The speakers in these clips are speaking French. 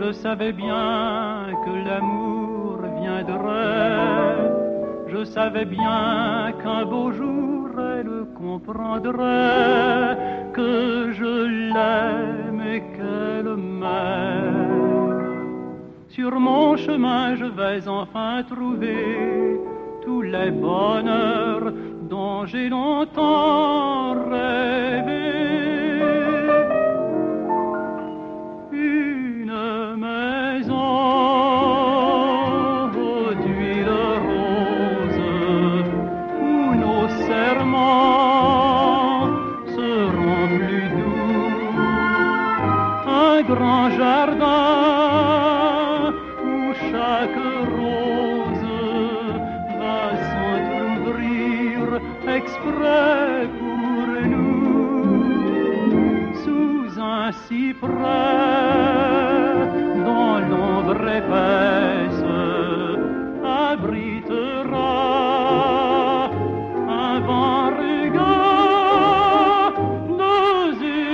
Je savais bien que l'amour viendrait. Je savais bien qu'un beau jour elle comprendrait que je l'aime et qu'elle m'aime. Sur mon chemin, je vais enfin trouver tous les bonheurs dont j'ai longtemps rêvé. Une maison aux tuiles roses où nos serments seront plus doux. Un grand jardin où chaque rose va s'entrouvrir exprès pour nous. Sous un cyprès dont l'ombre épaisse abritera un vent rugueux, nous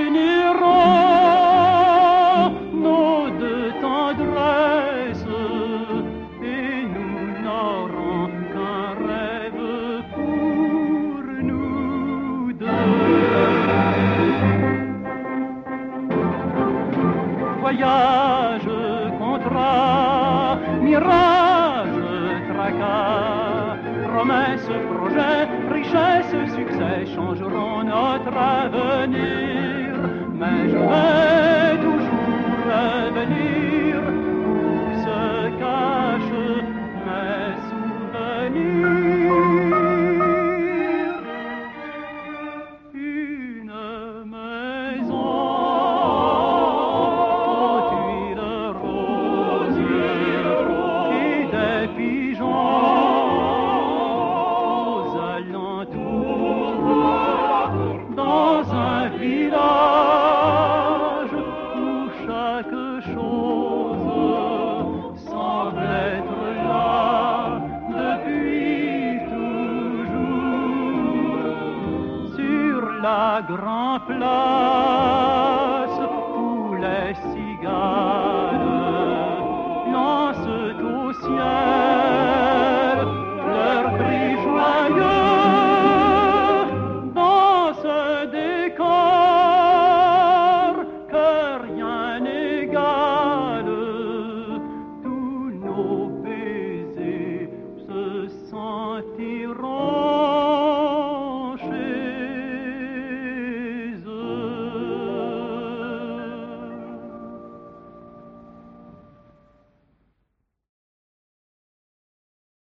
unirons nos deux tendresses et nous n'aurons qu'un rêve pour nous deux. Voyage, contrat, mirage, tracas, promesses, projets, richesse, succès changeront notre avenir. Mais je vais toujours revenir où se cachent mes souvenirs. Une maison la grande place où les cigales